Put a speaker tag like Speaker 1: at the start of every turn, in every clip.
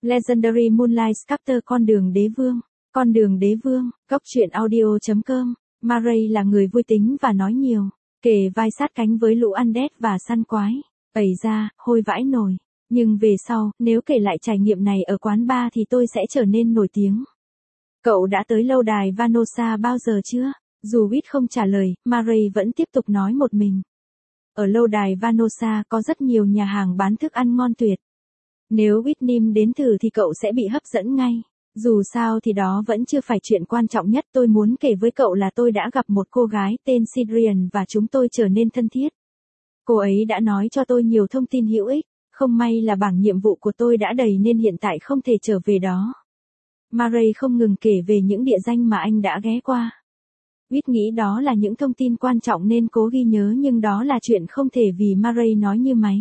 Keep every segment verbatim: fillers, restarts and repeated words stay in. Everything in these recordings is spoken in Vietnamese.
Speaker 1: Legendary Moonlight Sculptor con đường đế vương. Con đường đế vương, góc truyện audio.com. Murray là người vui tính và nói nhiều, kề vai sát cánh với lũ undead và săn quái. Ẩy ra, hôi vãi nồi. Nhưng về sau, nếu kể lại trải nghiệm này ở quán bar thì tôi sẽ trở nên nổi tiếng. Cậu đã tới lâu đài Vanosa bao giờ chưa? Dù Whit không trả lời, Murray vẫn tiếp tục nói một mình. Ở lâu đài Vanosa có rất nhiều nhà hàng bán thức ăn ngon tuyệt. Nếu Whitnim đến thử thì cậu sẽ bị hấp dẫn ngay. Dù sao thì đó vẫn chưa phải chuyện quan trọng nhất. Tôi muốn kể với cậu là tôi đã gặp một cô gái tên Sidrian và chúng tôi trở nên thân thiết. Cô ấy đã nói cho tôi nhiều thông tin hữu ích. Không may là bảng nhiệm vụ của tôi đã đầy nên hiện tại không thể trở về đó. Murray không ngừng kể về những địa danh mà anh đã ghé qua. Whit nghĩ đó là những thông tin quan trọng nên cố ghi nhớ, nhưng đó là chuyện không thể vì Murray nói như máy.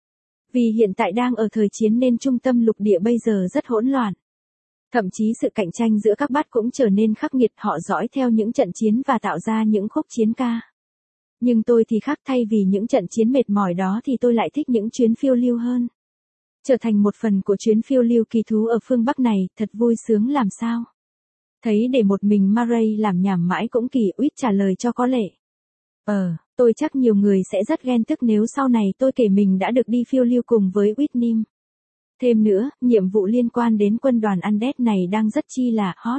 Speaker 1: Vì hiện tại đang ở thời chiến nên trung tâm lục địa bây giờ rất hỗn loạn. Thậm chí sự cạnh tranh giữa các bát cũng trở nên khắc nghiệt, họ dõi theo những trận chiến và tạo ra những khúc chiến ca. Nhưng tôi thì khác, thay vì những trận chiến mệt mỏi đó thì tôi lại thích những chuyến phiêu lưu hơn. Trở thành một phần của chuyến phiêu lưu kỳ thú ở phương Bắc này, thật vui sướng làm sao. Thấy để một mình Murray làm nhảm mãi cũng kỳ. Whit trả lời cho có lệ. Ờ, tôi chắc nhiều người sẽ rất ghen tức nếu sau này tôi kể mình đã được đi phiêu lưu cùng với Whitnim. Thêm nữa, nhiệm vụ liên quan đến quân đoàn undead này đang rất chi là hot.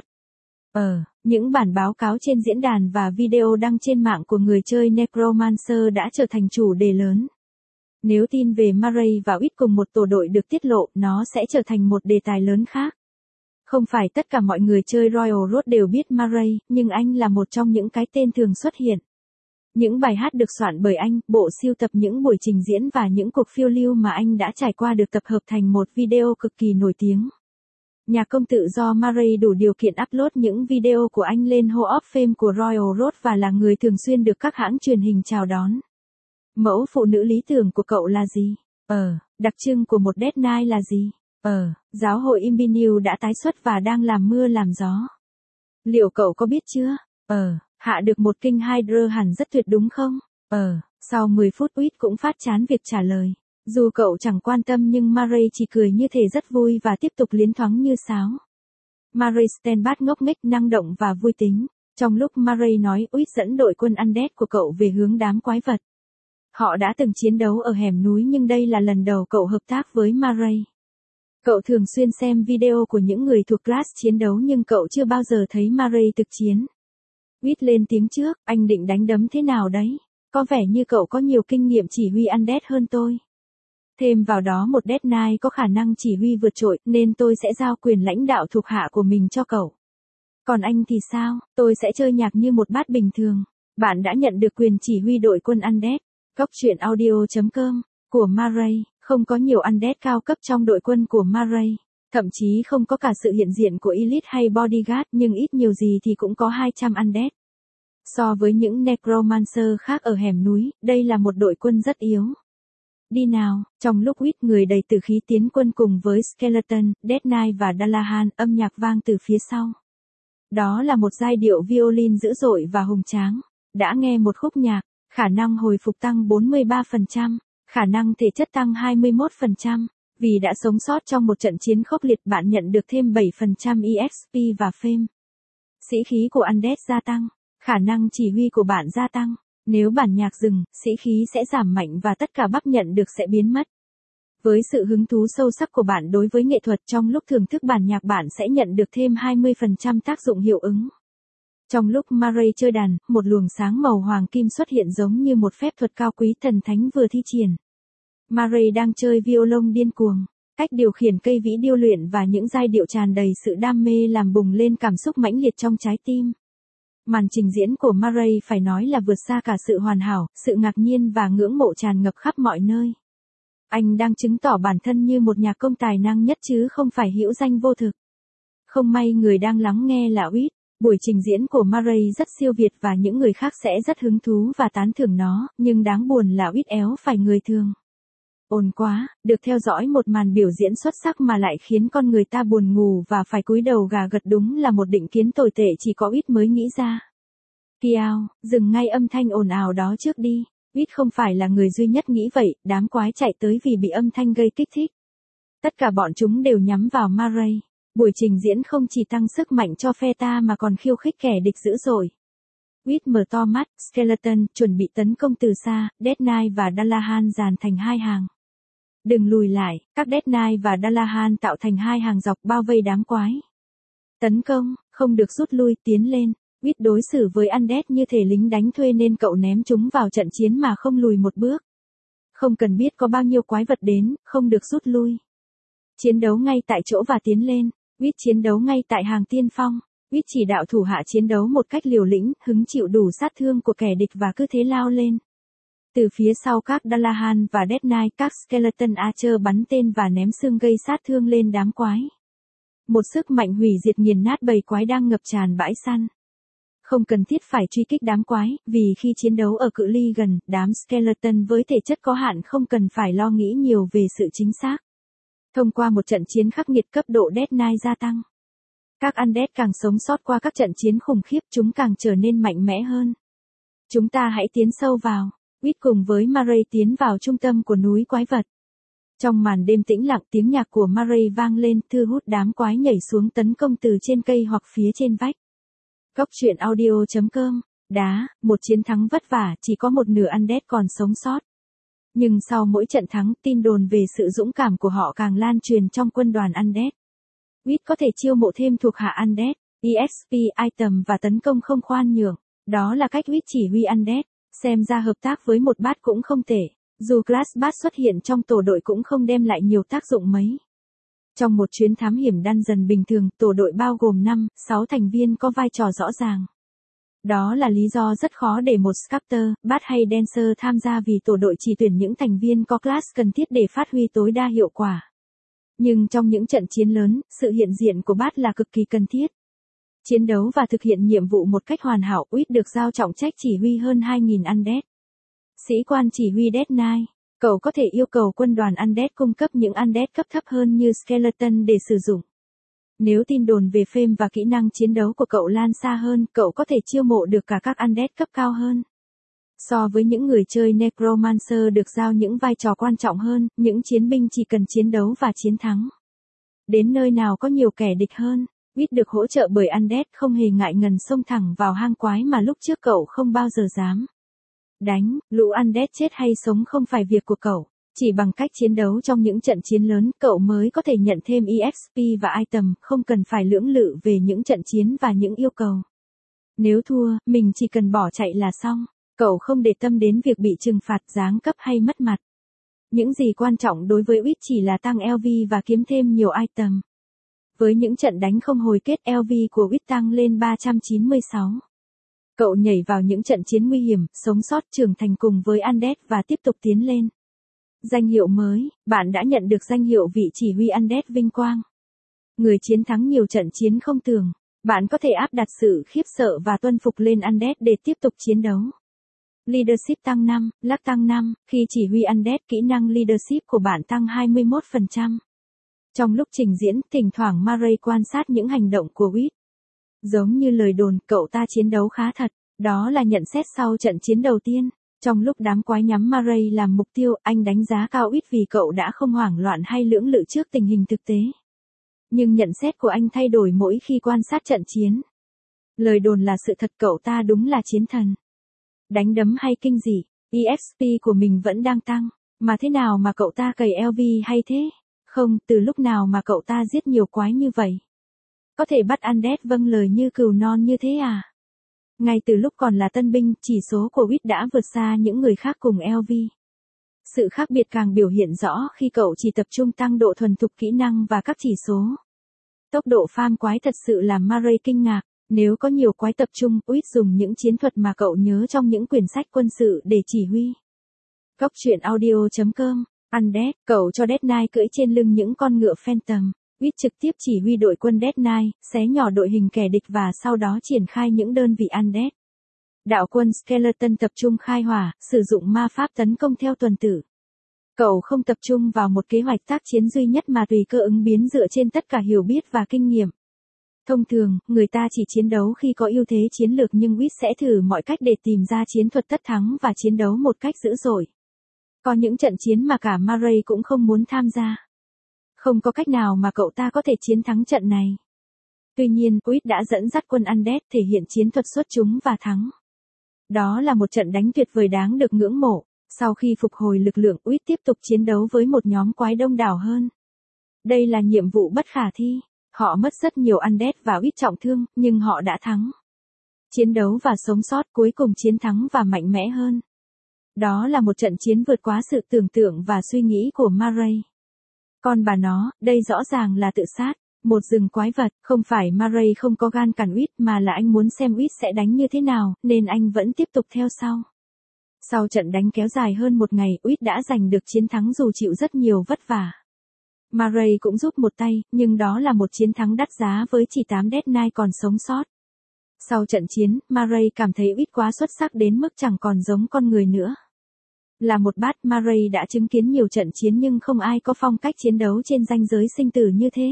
Speaker 1: Ờ, những bản báo cáo trên diễn đàn và video đăng trên mạng của người chơi Necromancer đã trở thành chủ đề lớn. Nếu tin về Murray và Whit cùng một tổ đội được tiết lộ, nó sẽ trở thành một đề tài lớn khác. Không phải tất cả mọi người chơi Royal Road đều biết Murray, nhưng anh là một trong những cái tên thường xuất hiện. Những bài hát được soạn bởi anh, bộ sưu tập những buổi trình diễn và những cuộc phiêu lưu mà anh đã trải qua được tập hợp thành một video cực kỳ nổi tiếng. Nhà công tự do Murray đủ điều kiện upload những video của anh lên Hall of Fame của Royal Road và là người thường xuyên được các hãng truyền hình chào đón. Mẫu phụ nữ lý tưởng của cậu là gì? Ờ, đặc trưng của một Death Knight là gì? Ờ, giáo hội Imbinil đã tái xuất và đang làm mưa làm gió. Liệu cậu có biết chưa? Ờ, hạ được một King Hydra hẳn rất tuyệt đúng không? Ờ, sau mười phút Whit cũng phát chán việc trả lời. Dù cậu chẳng quan tâm nhưng Murray chỉ cười như thể rất vui và tiếp tục liến thoáng như sáo. Murray Stenbat ngốc nghếch, năng động và vui tính. Trong lúc Murray nói, Whit dẫn đội quân undead của cậu về hướng đám quái vật. Họ đã từng chiến đấu ở hẻm núi nhưng đây là lần đầu cậu hợp tác với Murray. Cậu thường xuyên xem video của những người thuộc class chiến đấu nhưng cậu chưa bao giờ thấy Murray thực chiến. Whit lên tiếng trước, anh định đánh đấm thế nào đấy? Có vẻ như cậu có nhiều kinh nghiệm chỉ huy undead hơn tôi. Thêm vào đó một Death Knight có khả năng chỉ huy vượt trội nên tôi sẽ giao quyền lãnh đạo thuộc hạ của mình cho cậu. Còn anh thì sao? Tôi sẽ chơi nhạc như một bát bình thường. Bạn đã nhận được quyền chỉ huy đội quân undead. Góc truyện audio.com của Murray. Không có nhiều undead cao cấp trong đội quân của Murray. Thậm chí không có cả sự hiện diện của Elite hay Bodyguard, nhưng ít nhiều gì thì cũng có hai trăm undead. So với những Necromancer khác ở hẻm núi, đây là một đội quân rất yếu. Đi nào, trong lúc Whit người đầy tử khí tiến quân cùng với Skeleton, Death Knight và Dalahan, âm nhạc vang từ phía sau. Đó là một giai điệu violin dữ dội và hùng tráng. Đã nghe một khúc nhạc, khả năng hồi phục tăng bốn mươi ba phần trăm, khả năng thể chất tăng hai mươi mốt phần trăm. Vì đã sống sót trong một trận chiến khốc liệt, bạn nhận được thêm bảy phần trăm e ích pê và fame. Sĩ khí của undead gia tăng, khả năng chỉ huy của bạn gia tăng. Nếu bản nhạc dừng, sĩ khí sẽ giảm mạnh và tất cả bắp nhận được sẽ biến mất. Với sự hứng thú sâu sắc của bạn đối với nghệ thuật, trong lúc thưởng thức bản nhạc bạn sẽ nhận được thêm hai mươi phần trăm tác dụng hiệu ứng. Trong lúc Murray chơi đàn, một luồng sáng màu hoàng kim xuất hiện giống như một phép thuật cao quý thần thánh vừa thi triển. Murray đang chơi violon điên cuồng. Cách điều khiển cây vĩ điêu luyện và những giai điệu tràn đầy sự đam mê làm bùng lên cảm xúc mãnh liệt trong trái tim. Màn trình diễn của Murray phải nói là vượt xa cả sự hoàn hảo, sự ngạc nhiên và ngưỡng mộ tràn ngập khắp mọi nơi. Anh đang chứng tỏ bản thân như một nhạc công tài năng nhất chứ không phải hữu danh vô thực. Không may người đang lắng nghe là Whit. Buổi trình diễn của Murray rất siêu việt và những người khác sẽ rất hứng thú và tán thưởng nó, nhưng đáng buồn là Whit éo phải người thường. Ồn quá, được theo dõi một màn biểu diễn xuất sắc mà lại khiến con người ta buồn ngủ và phải cúi đầu gà gật đúng là một định kiến tồi tệ chỉ có Whit mới nghĩ ra. Kiao, dừng ngay âm thanh ồn ào đó trước đi. Whit không phải là người duy nhất nghĩ vậy, đám quái chạy tới vì bị âm thanh gây kích thích. Tất cả bọn chúng đều nhắm vào Murray. Buổi trình diễn không chỉ tăng sức mạnh cho phe ta mà còn khiêu khích kẻ địch dữ dội. Whit mở to mắt, Skeleton chuẩn bị tấn công từ xa, Death Knight và Dullahan dàn thành hai hàng. Đừng lùi lại, các Death Knight và Dullahan tạo thành hai hàng dọc bao vây đám quái. Tấn công, không được rút lui, tiến lên. Whit đối xử với Undead như thể lính đánh thuê nên cậu ném chúng vào trận chiến mà không lùi một bước. Không cần biết có bao nhiêu quái vật đến, không được rút lui. Chiến đấu ngay tại chỗ và tiến lên. Whit chiến đấu ngay tại hàng tiên phong. Whit chỉ đạo thủ hạ chiến đấu một cách liều lĩnh, hứng chịu đủ sát thương của kẻ địch và cứ thế lao lên. Từ phía sau các Dullahan và Death Knight, các Skeleton Archer bắn tên và ném xương gây sát thương lên đám quái. Một sức mạnh hủy diệt nghiền nát bầy quái đang ngập tràn bãi săn. Không cần thiết phải truy kích đám quái, vì khi chiến đấu ở cự ly gần, đám Skeleton với thể chất có hạn không cần phải lo nghĩ nhiều về sự chính xác. Thông qua một trận chiến khắc nghiệt, cấp độ Death Knight gia tăng. Các Undead càng sống sót qua các trận chiến khủng khiếp, chúng càng trở nên mạnh mẽ hơn. Chúng ta hãy tiến sâu vào. Whit cùng với Murray tiến vào trung tâm của núi quái vật. Trong màn đêm tĩnh lặng, tiếng nhạc của Murray vang lên, thu hút đám quái nhảy xuống tấn công từ trên cây hoặc phía trên vách. Góc truyện audio chấm com. Đá, một chiến thắng vất vả, chỉ có một nửa Undead còn sống sót. Nhưng sau mỗi trận thắng, tin đồn về sự dũng cảm của họ càng lan truyền trong quân đoàn Undead. Whit có thể chiêu mộ thêm thuộc hạ Undead, e ích pê, item và tấn công không khoan nhượng. Đó là cách Whit chỉ huy Undead. Xem ra hợp tác với một bát cũng không tệ. Dù Class Bát xuất hiện trong tổ đội cũng không đem lại nhiều tác dụng mấy. Trong một chuyến thám hiểm dungeon bình thường, tổ đội bao gồm năm, sáu thành viên có vai trò rõ ràng. Đó là lý do rất khó để một Sculptor, Bát hay Dancer tham gia vì tổ đội chỉ tuyển những thành viên có class cần thiết để phát huy tối đa hiệu quả. Nhưng trong những trận chiến lớn, sự hiện diện của Bát là cực kỳ cần thiết. Chiến đấu và thực hiện nhiệm vụ một cách hoàn hảo, Whit được giao trọng trách chỉ huy hơn hai nghìn Undead. Sĩ quan chỉ huy Death Knight, cậu có thể yêu cầu quân đoàn Undead cung cấp những Undead cấp thấp hơn như Skeleton để sử dụng. Nếu tin đồn về phêm và kỹ năng chiến đấu của cậu lan xa hơn, cậu có thể chiêu mộ được cả các Undead cấp cao hơn. So với những người chơi Necromancer được giao những vai trò quan trọng hơn, những chiến binh chỉ cần chiến đấu và chiến thắng. Đến nơi nào có nhiều kẻ địch hơn, Whit được hỗ trợ bởi Undead không hề ngại ngần xông thẳng vào hang quái mà lúc trước cậu không bao giờ dám. Đánh, lũ Undead chết hay sống không phải việc của cậu. Chỉ bằng cách chiến đấu trong những trận chiến lớn, cậu mới có thể nhận thêm e ích pê và item, không cần phải lưỡng lự về những trận chiến và những yêu cầu. Nếu thua, mình chỉ cần bỏ chạy là xong. Cậu không để tâm đến việc bị trừng phạt, giáng cấp hay mất mặt. Những gì quan trọng đối với Whit chỉ là tăng lv và kiếm thêm nhiều item. Với những trận đánh không hồi kết, lv của Whit tăng lên ba trăm chín mươi sáu. Cậu nhảy vào những trận chiến nguy hiểm, sống sót, trưởng thành cùng với Undead và tiếp tục tiến lên. Danh hiệu mới, bạn đã nhận được danh hiệu vị chỉ huy Undead vinh quang. Người chiến thắng nhiều trận chiến không tưởng. Bạn có thể áp đặt sự khiếp sợ và tuân phục lên Undead để tiếp tục chiến đấu. Leadership tăng năm, Luck tăng năm, khi chỉ huy Undead, kỹ năng Leadership của bạn tăng hai mươi mốt phần trăm. Trong lúc trình diễn, thỉnh thoảng Murray quan sát những hành động của Whit. Giống như lời đồn, cậu ta chiến đấu khá thật. Đó là nhận xét sau trận chiến đầu tiên. Trong lúc đám quái nhắm Murray làm mục tiêu, anh đánh giá cao Whit vì cậu đã không hoảng loạn hay lưỡng lự trước tình hình thực tế. Nhưng nhận xét của anh thay đổi mỗi khi quan sát trận chiến. Lời đồn là sự thật, cậu ta đúng là chiến thần. Đánh đấm hay kinh dị, e ích pê của mình vẫn đang tăng. Mà thế nào mà cậu ta cày lv hay thế? Không, từ lúc nào mà cậu ta giết nhiều quái như vậy? Có thể bắt Undead vâng lời như cừu non như thế à? Ngay từ lúc còn là tân binh, chỉ số của Whit đã vượt xa những người khác cùng lv. Sự khác biệt càng biểu hiện rõ khi cậu chỉ tập trung tăng độ thuần thục kỹ năng và các chỉ số. Tốc độ farm quái thật sự làm Murray kinh ngạc. Nếu có nhiều quái tập trung, Whit dùng những chiến thuật mà cậu nhớ trong những quyển sách quân sự để chỉ huy. Góc truyện audio chấm com. Undead, cậu cho Death Knight cưỡi trên lưng những con ngựa Phantom. Whit trực tiếp chỉ huy đội quân Death Knight, xé nhỏ đội hình kẻ địch và sau đó triển khai những đơn vị Undead. Đạo quân Skeleton tập trung khai hỏa, sử dụng ma pháp tấn công theo tuần tự. Cậu không tập trung vào một kế hoạch tác chiến duy nhất mà tùy cơ ứng biến dựa trên tất cả hiểu biết và kinh nghiệm. Thông thường, người ta chỉ chiến đấu khi có ưu thế chiến lược, nhưng Whit sẽ thử mọi cách để tìm ra chiến thuật tất thắng và chiến đấu một cách dữ dội. Có những trận chiến mà cả Murray cũng không muốn tham gia. Không có cách nào mà cậu ta có thể chiến thắng trận này. Tuy nhiên, Uýt đã dẫn dắt quân Undead thể hiện chiến thuật xuất chúng và thắng. Đó là một trận đánh tuyệt vời đáng được ngưỡng mộ. Sau khi phục hồi lực lượng, Uýt tiếp tục chiến đấu với một nhóm quái đông đảo hơn. Đây là nhiệm vụ bất khả thi. Họ mất rất nhiều Undead và Uýt trọng thương, nhưng họ đã thắng. Chiến đấu và sống sót, cuối cùng chiến thắng và mạnh mẽ hơn. Đó là một trận chiến vượt quá sự tưởng tượng và suy nghĩ của Murray. Con bà nó, đây rõ ràng là tự sát. Một rừng quái vật, không phải Murray không có gan cản Uýt mà là anh muốn xem Uýt sẽ đánh như thế nào, nên anh vẫn tiếp tục theo sau. Sau trận đánh kéo dài hơn một ngày, Uýt đã giành được chiến thắng dù chịu rất nhiều vất vả. Murray cũng giúp một tay, nhưng đó là một chiến thắng đắt giá với chỉ tám Death Knight còn sống sót. Sau trận chiến, Murray cảm thấy Uýt quá xuất sắc đến mức chẳng còn giống con người nữa. Là một bát, Murray đã chứng kiến nhiều trận chiến nhưng không ai có phong cách chiến đấu trên ranh giới sinh tử như thế.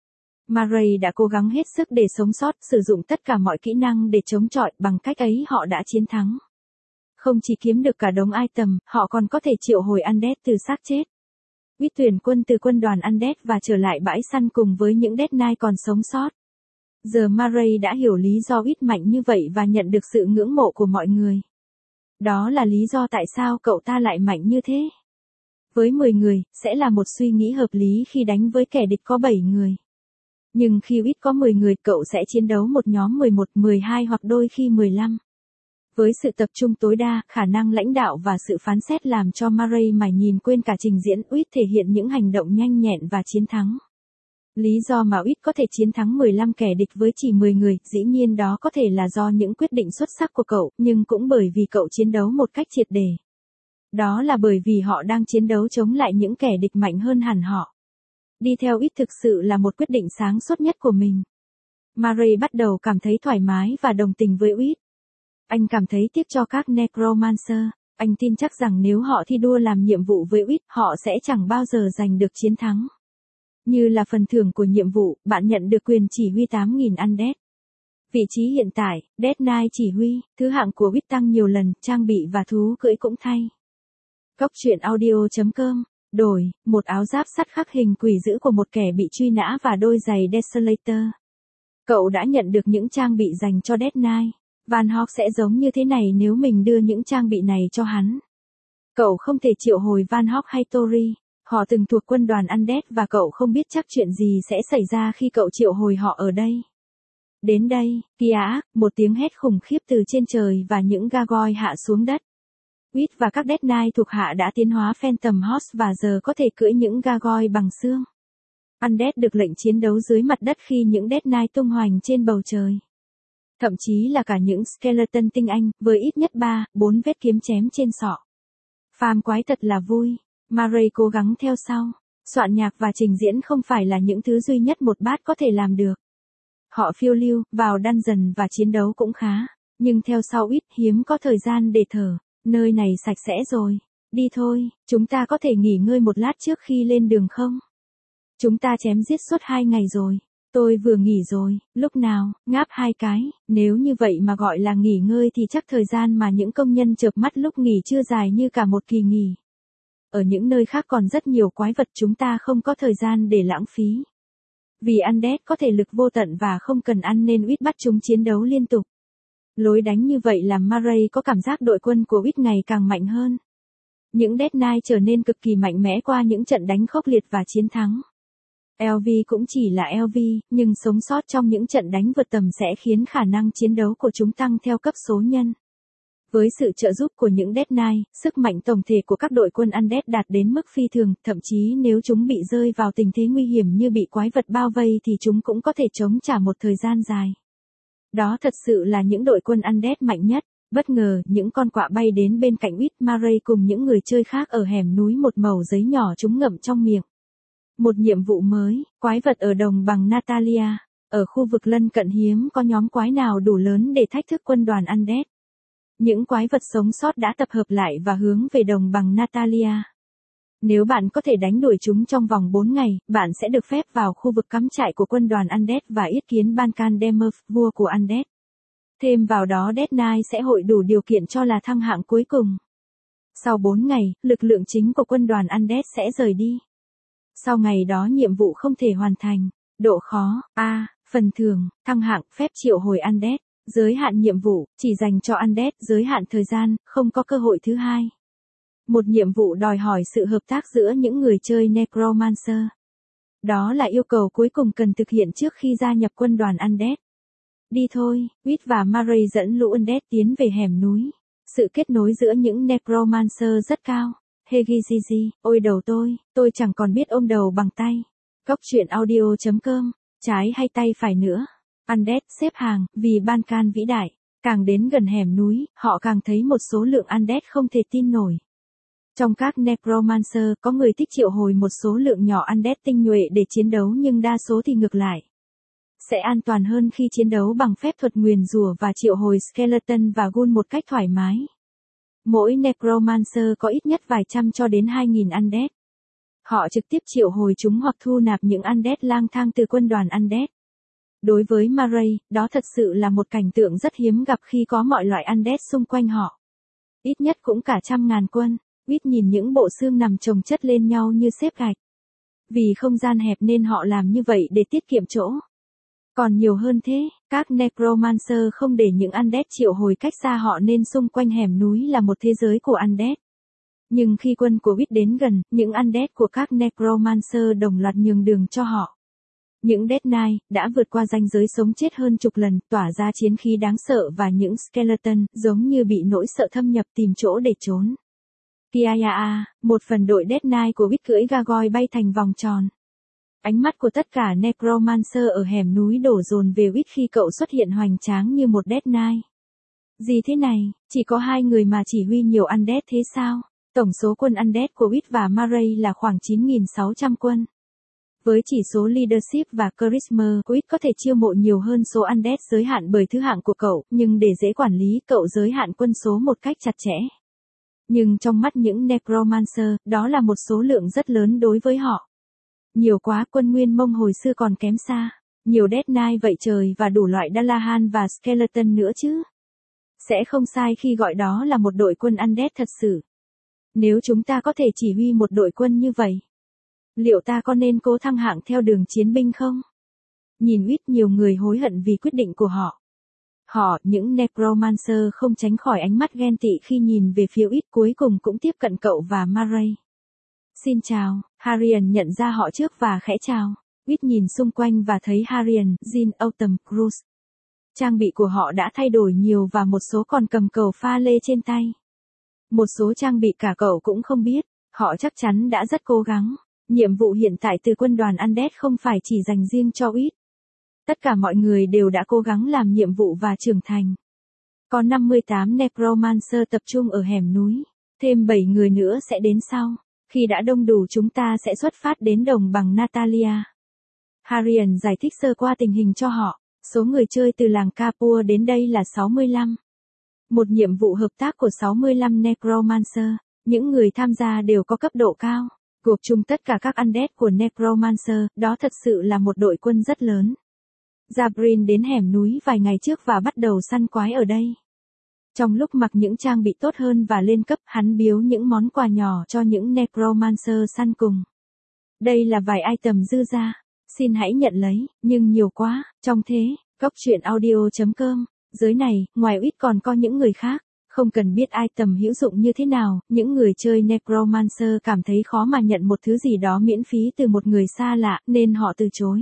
Speaker 1: Murray đã cố gắng hết sức để sống sót, sử dụng tất cả mọi kỹ năng để chống chọi, bằng cách ấy họ đã chiến thắng. Không chỉ kiếm được cả đống item, họ còn có thể triệu hồi Undead từ xác chết. Uýt tuyển quân từ quân đoàn Undead và trở lại bãi săn cùng với những Death Knight còn sống sót. Giờ Murray đã hiểu lý do Uýt mạnh như vậy và nhận được sự ngưỡng mộ của mọi người. Đó là lý do tại sao cậu ta lại mạnh như thế. Với mười người, sẽ là một suy nghĩ hợp lý khi đánh với kẻ địch có bảy người. Nhưng khi Uýt có mười người, cậu sẽ chiến đấu một nhóm mười một, mười hai hoặc đôi khi mười lăm. Với sự tập trung tối đa, khả năng lãnh đạo và sự phán xét làm cho Murray mải nhìn quên cả trình diễn. Uýt thể hiện những hành động nhanh nhẹn và chiến thắng. Lý do mà Uýt có thể chiến thắng mười lăm kẻ địch với chỉ mười người, dĩ nhiên đó có thể là do những quyết định xuất sắc của cậu, nhưng cũng bởi vì cậu chiến đấu một cách triệt để. Đó là bởi vì họ đang chiến đấu chống lại những kẻ địch mạnh hơn hẳn họ. Đi theo Uýt thực sự là một quyết định sáng suốt nhất của mình. Murray bắt đầu cảm thấy thoải mái và đồng tình với Uýt. Anh cảm thấy tiếc cho các Necromancer. Anh tin chắc rằng nếu họ thi đua làm nhiệm vụ với Uýt, họ sẽ chẳng bao giờ giành được chiến thắng. Như là phần thưởng của nhiệm vụ, bạn nhận được quyền chỉ huy tám nghìn Undead. Vị trí hiện tại, Death Knight chỉ huy, thứ hạng của Uýt tăng nhiều lần, trang bị và thú cưỡi cũng thay. Cốc truyện audio chấm com. Đổi, một áo giáp sắt khắc hình quỷ dữ của một kẻ bị truy nã và đôi giày Desolator. Cậu đã nhận được những trang bị dành cho Death Knight. Van Hawk sẽ giống như thế này nếu mình đưa những trang bị này cho hắn. Cậu không thể triệu hồi Van Hawk hay Tori. Họ từng thuộc quân đoàn Undead và cậu không biết chắc chuyện gì sẽ xảy ra khi cậu triệu hồi họ ở đây. Đến đây, Kia, một tiếng hét khủng khiếp từ trên trời và những gargoyle hạ xuống đất. Uýt và các Death Knight thuộc hạ đã tiến hóa Phantom Horse và giờ có thể cưỡi những gargoyle bằng xương. Undead được lệnh chiến đấu dưới mặt đất khi những Death Knight tung hoành trên bầu trời. Thậm chí là cả những skeleton tinh anh, với ít nhất ba, bốn vết kiếm chém trên sọ. Farm quái thật là vui. Murray cố gắng theo sau. Soạn nhạc và trình diễn không phải là những thứ duy nhất một bát có thể làm được. Họ phiêu lưu, vào dungeon và chiến đấu cũng khá. Nhưng theo sau Uýt hiếm có thời gian để thở. Nơi này sạch sẽ rồi. Đi thôi, chúng ta có thể nghỉ ngơi một lát trước khi lên đường không? Chúng ta chém giết suốt hai ngày rồi. Tôi vừa nghỉ rồi, lúc nào, ngáp hai cái, nếu như vậy mà gọi là nghỉ ngơi thì chắc thời gian mà những công nhân chợp mắt lúc nghỉ chưa dài như cả một kỳ nghỉ. Ở những nơi khác còn rất nhiều quái vật chúng ta không có thời gian để lãng phí. Vì Undead có thể lực vô tận và không cần ăn nên Uýt bắt chúng chiến đấu liên tục. Lối đánh như vậy làm Murray có cảm giác đội quân của Uýt ngày càng mạnh hơn. Những Death Knight trở nên cực kỳ mạnh mẽ qua những trận đánh khốc liệt và chiến thắng. lờ vê cũng chỉ là lờ vê, nhưng sống sót trong những trận đánh vượt tầm sẽ khiến khả năng chiến đấu của chúng tăng theo cấp số nhân. Với sự trợ giúp của những Death Knight, sức mạnh tổng thể của các đội quân Undead đạt đến mức phi thường, thậm chí nếu chúng bị rơi vào tình thế nguy hiểm như bị quái vật bao vây thì chúng cũng có thể chống trả một thời gian dài. Đó thật sự là những đội quân Undead mạnh nhất. Bất ngờ, những con quạ bay đến bên cạnh Uýt, Murray cùng những người chơi khác ở hẻm núi một mẩu giấy nhỏ chúng ngậm trong miệng. Một nhiệm vụ mới, quái vật ở đồng bằng Natalia. Ở khu vực lân cận hiếm có nhóm quái nào đủ lớn để thách thức quân đoàn Undead. Những quái vật sống sót đã tập hợp lại và hướng về đồng bằng Natalia. Nếu bạn có thể đánh đuổi chúng trong vòng bốn ngày, bạn sẽ được phép vào khu vực cắm trại của quân đoàn Undead và yết kiến Bankan Demerth, vua của Undead. Thêm vào đó Death Knight sẽ hội đủ điều kiện cho là thăng hạng cuối cùng. Sau bốn ngày, lực lượng chính của quân đoàn Undead sẽ rời đi. Sau ngày đó nhiệm vụ không thể hoàn thành. Độ khó: A. Phần thưởng, thăng hạng, phép triệu hồi Undead. Giới hạn nhiệm vụ, chỉ dành cho Undead, giới hạn thời gian, không có cơ hội thứ hai. Một nhiệm vụ đòi hỏi sự hợp tác giữa những người chơi Necromancer. Đó là yêu cầu cuối cùng cần thực hiện trước khi gia nhập quân đoàn Undead. Đi thôi, Whit và Murray dẫn lũ Undead tiến về hẻm núi. Sự kết nối giữa những Necromancer rất cao. Hegiziji, ôi đầu tôi, tôi chẳng còn biết ôm đầu bằng tay. Góc truyện audio chấm com, trái hay tay phải nữa. Undead xếp hàng, vì Ban-can vĩ đại. Càng đến gần hẻm núi, họ càng thấy một số lượng Undead không thể tin nổi. Trong các Necromancer có người thích triệu hồi một số lượng nhỏ Undead tinh nhuệ để chiến đấu nhưng đa số thì ngược lại. Sẽ an toàn hơn khi chiến đấu bằng phép thuật nguyền rủa và triệu hồi Skeleton và Ghoul một cách thoải mái. Mỗi Necromancer có ít nhất vài trăm cho đến hai nghìn Undead. Họ trực tiếp triệu hồi chúng hoặc thu nạp những Undead lang thang từ quân đoàn Undead. Đối với Murray, đó thật sự là một cảnh tượng rất hiếm gặp khi có mọi loại Undead xung quanh họ. Ít nhất cũng cả trăm ngàn quân. Whit nhìn những bộ xương nằm chồng chất lên nhau như xếp gạch. Vì không gian hẹp nên họ làm như vậy để tiết kiệm chỗ. Còn nhiều hơn thế, các Necromancer không để những Undead triệu hồi cách xa họ nên xung quanh hẻm núi là một thế giới của Undead. Nhưng khi quân của Whit đến gần, những Undead của các Necromancer đồng loạt nhường đường cho họ. Những Dead Knight đã vượt qua ranh giới sống chết hơn chục lần, tỏa ra chiến khí đáng sợ và những Skeleton giống như bị nỗi sợ thâm nhập tìm chỗ để trốn. Kiaya, một phần đội Dead Knight của Whit cưỡi Gargoyle bay thành vòng tròn. Ánh mắt của tất cả Necromancer ở hẻm núi đổ dồn về Whit khi cậu xuất hiện hoành tráng như một Dead Knight. Gì thế này, chỉ có hai người mà chỉ huy nhiều Undead thế sao? Tổng số quân Undead của Whit và Murray là khoảng chín nghìn sáu trăm quân. Với chỉ số Leadership và Charisma, Whit có thể chiêu mộ nhiều hơn số Undead giới hạn bởi thứ hạng của cậu, nhưng để dễ quản lý, cậu giới hạn quân số một cách chặt chẽ. Nhưng trong mắt những Necromancer, đó là một số lượng rất lớn đối với họ. Nhiều quá, quân Nguyên Mông hồi xưa còn kém xa. Nhiều Dead Knight vậy trời và đủ loại Dalahan và Skeleton nữa chứ. Sẽ không sai khi gọi đó là một đội quân Undead thật sự. Nếu chúng ta có thể chỉ huy một đội quân như vậy, liệu ta có nên cố thăng hạng theo đường chiến binh không? Nhìn Whit, nhiều người hối hận vì quyết định của họ. Họ, những Necromancer không tránh khỏi ánh mắt ghen tị khi nhìn về phía Whit, cuối cùng cũng tiếp cận cậu và Murray. Xin chào, Harrian nhận ra họ trước và khẽ chào. Whit nhìn xung quanh và thấy Harrian, Jean, Autumn, Cruz. Trang bị của họ đã thay đổi nhiều và một số còn cầm cầu pha lê trên tay. Một số trang bị cả cậu cũng không biết, họ chắc chắn đã rất cố gắng. Nhiệm vụ hiện tại từ quân đoàn Undead không phải chỉ dành riêng cho Whit. Tất cả mọi người đều đã cố gắng làm nhiệm vụ và trưởng thành. Có năm mươi tám Necromancer tập trung ở hẻm núi. Thêm bảy người nữa sẽ đến sau. Khi đã đông đủ chúng ta sẽ xuất phát đến đồng bằng Natalia. Harrian giải thích sơ qua tình hình cho họ. Số người chơi từ làng Capua đến đây là sáu mươi lăm. Một nhiệm vụ hợp tác của sáu mươi lăm Necromancer. Những người tham gia đều có cấp độ cao. Gộp chung tất cả các Undead của Necromancer, đó thật sự là một đội quân rất lớn. Zabrin đến hẻm núi vài ngày trước và bắt đầu săn quái ở đây. Trong lúc mặc những trang bị tốt hơn và lên cấp, hắn biếu những món quà nhỏ cho những Necromancer săn cùng. Đây là vài item dư ra. Xin hãy nhận lấy, nhưng nhiều quá, trong thế, góc truyện audio chấm com. Giới này, ngoài Whit còn có những người khác. Không cần biết item hữu dụng như thế nào, những người chơi Necromancer cảm thấy khó mà nhận một thứ gì đó miễn phí từ một người xa lạ, nên họ từ chối.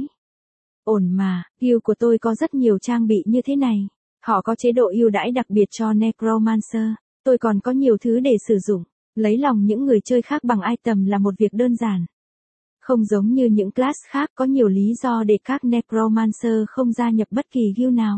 Speaker 1: Ổn mà, guild của tôi có rất nhiều trang bị như thế này. Họ có chế độ ưu đãi đặc biệt cho Necromancer. Tôi còn có nhiều thứ để sử dụng. Lấy lòng những người chơi khác bằng item là một việc đơn giản. Không giống như những class khác có nhiều lý do để các Necromancer không gia nhập bất kỳ guild nào.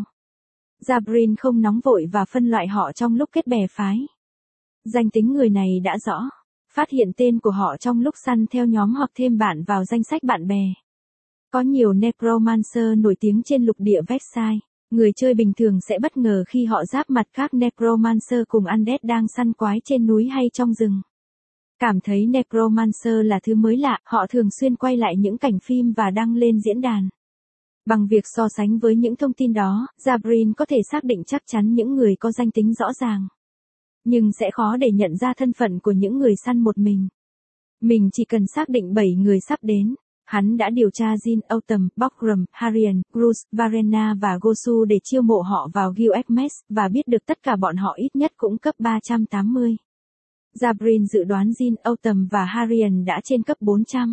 Speaker 1: Zabrin không nóng vội và phân loại họ trong lúc kết bè phái. Danh tính người này đã rõ. Phát hiện tên của họ trong lúc săn theo nhóm hoặc thêm bạn vào danh sách bạn bè. Có nhiều Necromancer nổi tiếng trên lục địa Vexai. Người chơi bình thường sẽ bất ngờ khi họ giáp mặt các Necromancer cùng Undead đang săn quái trên núi hay trong rừng. Cảm thấy Necromancer là thứ mới lạ, họ thường xuyên quay lại những cảnh phim và đăng lên diễn đàn. Bằng việc so sánh với những thông tin đó, Zabrin có thể xác định chắc chắn những người có danh tính rõ ràng. Nhưng sẽ khó để nhận ra thân phận của những người săn một mình. Mình chỉ cần xác định bảy người sắp đến. Hắn đã điều tra Jin, Autumn, Bokram, Harian, Cruz, Varena và Gosu để chiêu mộ họ vào Gilgamesh, và biết được tất cả bọn họ ít nhất cũng cấp ba trăm tám mươi. Jabrin dự đoán Jin, Autumn và Harian đã trên cấp bốn trăm.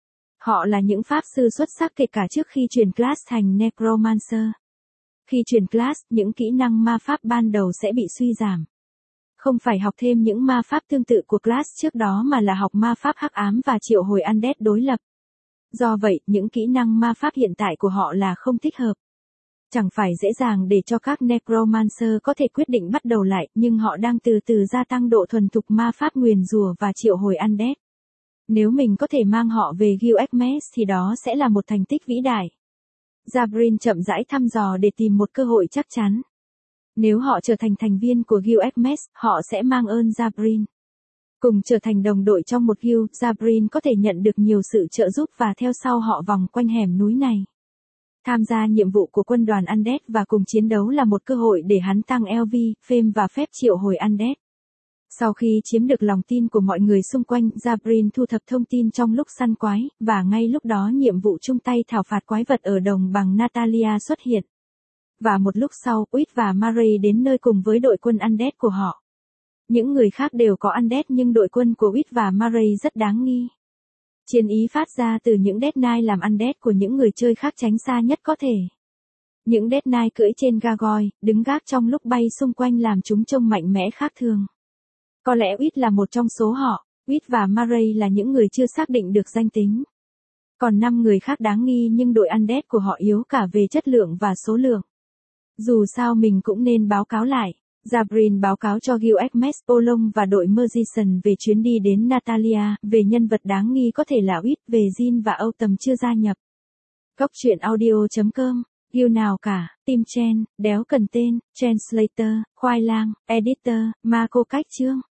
Speaker 1: Họ là những pháp sư xuất sắc kể cả trước khi chuyển class thành Necromancer. Khi chuyển class, những kỹ năng ma pháp ban đầu sẽ bị suy giảm. Không phải học thêm những ma pháp tương tự của class trước đó mà là học ma pháp hắc ám và triệu hồi undead đối lập. Do vậy, những kỹ năng ma pháp hiện tại của họ là không thích hợp. Chẳng phải dễ dàng để cho các Necromancer có thể quyết định bắt đầu lại, nhưng họ đang từ từ gia tăng độ thuần thục ma pháp nguyền rủa và triệu hồi undead. Nếu mình có thể mang họ về Gilgamesh thì đó sẽ là một thành tích vĩ đại. Jabrin chậm rãi thăm dò để tìm một cơ hội chắc chắn. Nếu họ trở thành thành viên của Gilgamesh, họ sẽ mang ơn Jabrin. Cùng trở thành đồng đội trong một guild, Jabrin có thể nhận được nhiều sự trợ giúp và theo sau họ vòng quanh hẻm núi này. Tham gia nhiệm vụ của quân đoàn Undead và cùng chiến đấu là một cơ hội để hắn tăng lờ vê, fame và phép triệu hồi Undead. Sau khi chiếm được lòng tin của mọi người xung quanh, Jabrin thu thập thông tin trong lúc săn quái, và ngay lúc đó nhiệm vụ chung tay thảo phạt quái vật ở đồng bằng Natalia xuất hiện. Và một lúc sau, Uit và Murray đến nơi cùng với đội quân Undead của họ. Những người khác đều có Undead nhưng đội quân của Uit và Murray rất đáng nghi. Chiến ý phát ra từ những Death Knight làm Undead của những người chơi khác tránh xa nhất có thể. Những Death Knight cưỡi trên Gargoyle, đứng gác trong lúc bay xung quanh làm chúng trông mạnh mẽ khác thường. Có lẽ Uit là một trong số họ, Uit và Murray là những người chưa xác định được danh tính. Còn năm người khác đáng nghi nhưng đội Undead của họ yếu cả về chất lượng và số lượng. Dù sao mình cũng nên báo cáo lại. Jabrin báo cáo cho Gilgamesh, Polong và đội Magician về chuyến đi đến Natalia, về nhân vật đáng nghi có thể là Uit, về Jin và Autumn chưa gia nhập. Góc truyện audio chấm com, Guild nào cả, Team Chen, đéo cần tên, Translator, khoai lang, Editor, Marco cách chương.